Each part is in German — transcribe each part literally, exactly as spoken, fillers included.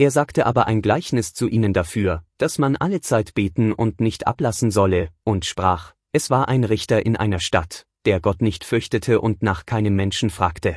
Er sagte aber ein Gleichnis zu ihnen dafür, dass man allezeit beten und nicht ablassen solle, und sprach: Es war ein Richter in einer Stadt, der Gott nicht fürchtete und nach keinem Menschen fragte.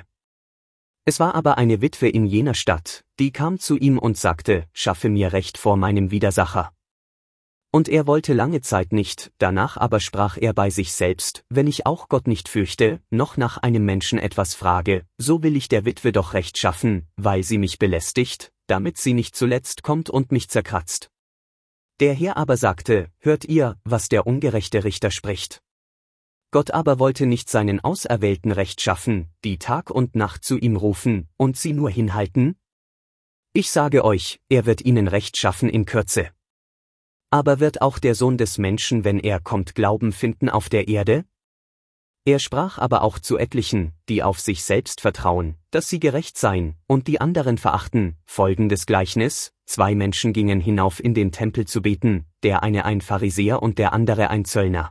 Es war aber eine Witwe in jener Stadt, die kam zu ihm und sagte: Schaffe mir Recht vor meinem Widersacher. Und er wollte lange Zeit nicht, danach aber sprach er bei sich selbst: Wenn ich auch Gott nicht fürchte, noch nach einem Menschen etwas frage, so will ich der Witwe doch Recht schaffen, weil sie mich belästigt, damit sie nicht zuletzt kommt und mich zerkratzt. Der Herr aber sagte: Hört ihr, was der ungerechte Richter spricht? Gott aber wollte nicht seinen Auserwählten Recht schaffen, die Tag und Nacht zu ihm rufen, und sie nur hinhalten? Ich sage euch, er wird ihnen Recht schaffen in Kürze. Aber wird auch der Sohn des Menschen, wenn er kommt, Glauben finden auf der Erde? Er sprach aber auch zu etlichen, die auf sich selbst vertrauen, dass sie gerecht seien, und die anderen verachten, folgendes Gleichnis: Zwei Menschen gingen hinauf in den Tempel zu beten, der eine ein Pharisäer und der andere ein Zöllner.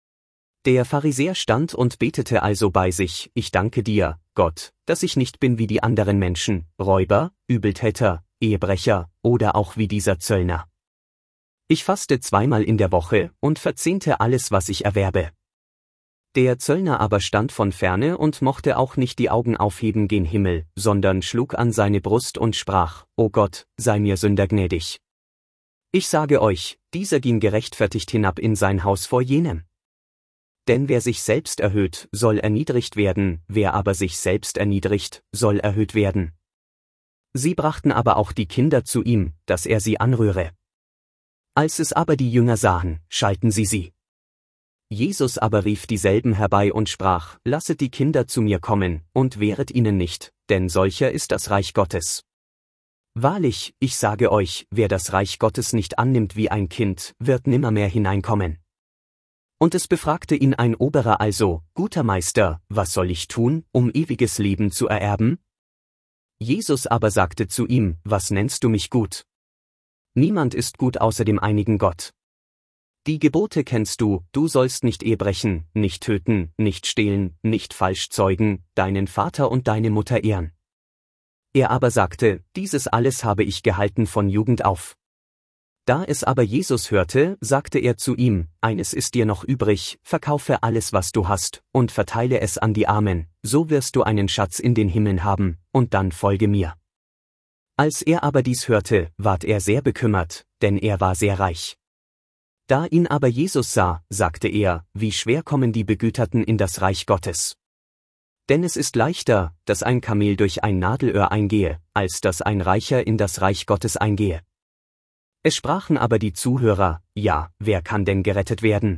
Der Pharisäer stand und betete also bei sich: Ich danke dir, Gott, dass ich nicht bin wie die anderen Menschen, Räuber, Übeltäter, Ehebrecher, oder auch wie dieser Zöllner. Ich faste zweimal in der Woche und verzehnte alles, was ich erwerbe. Der Zöllner aber stand von ferne und mochte auch nicht die Augen aufheben gen Himmel, sondern schlug an seine Brust und sprach: O Gott, sei mir Sünder gnädig. Ich sage euch, dieser ging gerechtfertigt hinab in sein Haus vor jenem. Denn wer sich selbst erhöht, soll erniedrigt werden, wer aber sich selbst erniedrigt, soll erhöht werden. Sie brachten aber auch die Kinder zu ihm, dass er sie anrühre. Als es aber die Jünger sahen, schalten sie sie. Jesus aber rief dieselben herbei und sprach: Lasset die Kinder zu mir kommen, und wehret ihnen nicht, denn solcher ist das Reich Gottes. Wahrlich, ich sage euch, wer das Reich Gottes nicht annimmt wie ein Kind, wird nimmermehr hineinkommen. Und es befragte ihn ein Oberer also: Guter Meister, was soll ich tun, um ewiges Leben zu ererben? Jesus aber sagte zu ihm: Was nennst du mich gut? Niemand ist gut außer dem einigen Gott. Die Gebote kennst du: Du sollst nicht Ehebrechen, nicht töten, nicht stehlen, nicht falsch zeugen, deinen Vater und deine Mutter ehren. Er aber sagte: Dieses alles habe ich gehalten von Jugend auf. Da es aber Jesus hörte, sagte er zu ihm: Eines ist dir noch übrig, verkaufe alles, was du hast, und verteile es an die Armen, so wirst du einen Schatz in den Himmeln haben, und dann folge mir. Als er aber dies hörte, ward er sehr bekümmert, denn er war sehr reich. Da ihn aber Jesus sah, sagte er: Wie schwer kommen die Begüterten in das Reich Gottes. Denn es ist leichter, dass ein Kamel durch ein Nadelöhr eingehe, als dass ein Reicher in das Reich Gottes eingehe. Es sprachen aber die Zuhörer: Ja, wer kann denn gerettet werden?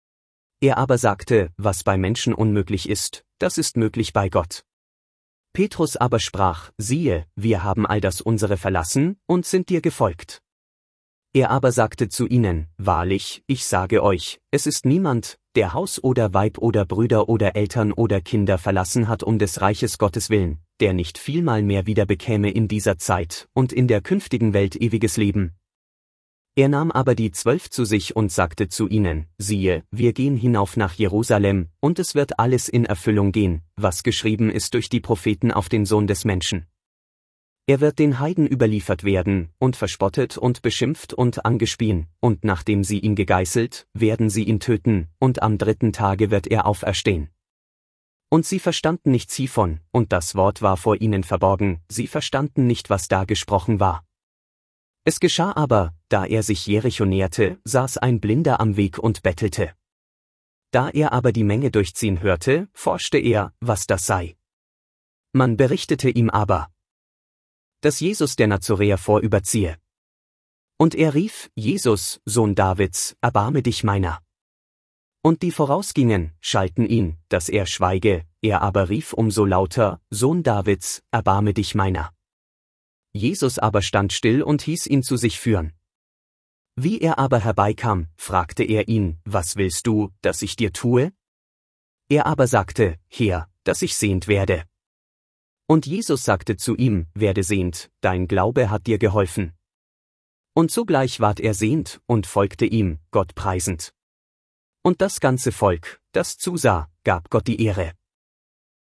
Er aber sagte: Was bei Menschen unmöglich ist, das ist möglich bei Gott. Petrus aber sprach: Siehe, wir haben all das unsere verlassen, und sind dir gefolgt. Er aber sagte zu ihnen: Wahrlich, ich sage euch, es ist niemand, der Haus oder Weib oder Brüder oder Eltern oder Kinder verlassen hat um des Reiches Gottes willen, der nicht vielmal mehr wieder bekäme in dieser Zeit und in der künftigen Welt ewiges Leben. Er nahm aber die Zwölf zu sich und sagte zu ihnen: Siehe, wir gehen hinauf nach Jerusalem, und es wird alles in Erfüllung gehen, was geschrieben ist durch die Propheten auf den Sohn des Menschen. Er wird den Heiden überliefert werden, und verspottet und beschimpft und angespien, und nachdem sie ihn gegeißelt, werden sie ihn töten, und am dritten Tage wird er auferstehen. Und sie verstanden nichts hiervon, und das Wort war vor ihnen verborgen, sie verstanden nicht, was da gesprochen war. Es geschah aber, da er sich Jericho näherte, saß ein Blinder am Weg und bettelte. Da er aber die Menge durchziehen hörte, forschte er, was das sei. Man berichtete ihm aber, dass Jesus der Nazoräer vorüberziehe. Und er rief: Jesus, Sohn Davids, erbarme dich meiner. Und die vorausgingen, schalten ihn, dass er schweige, er aber rief umso lauter: Sohn Davids, erbarme dich meiner. Jesus aber stand still und hieß ihn zu sich führen. Wie er aber herbeikam, fragte er ihn: Was willst du, dass ich dir tue? Er aber sagte: Herr, dass ich sehend werde. Und Jesus sagte zu ihm: Werde sehend, dein Glaube hat dir geholfen. Und sogleich ward er sehend und folgte ihm, Gott preisend. Und das ganze Volk, das zusah, gab Gott die Ehre.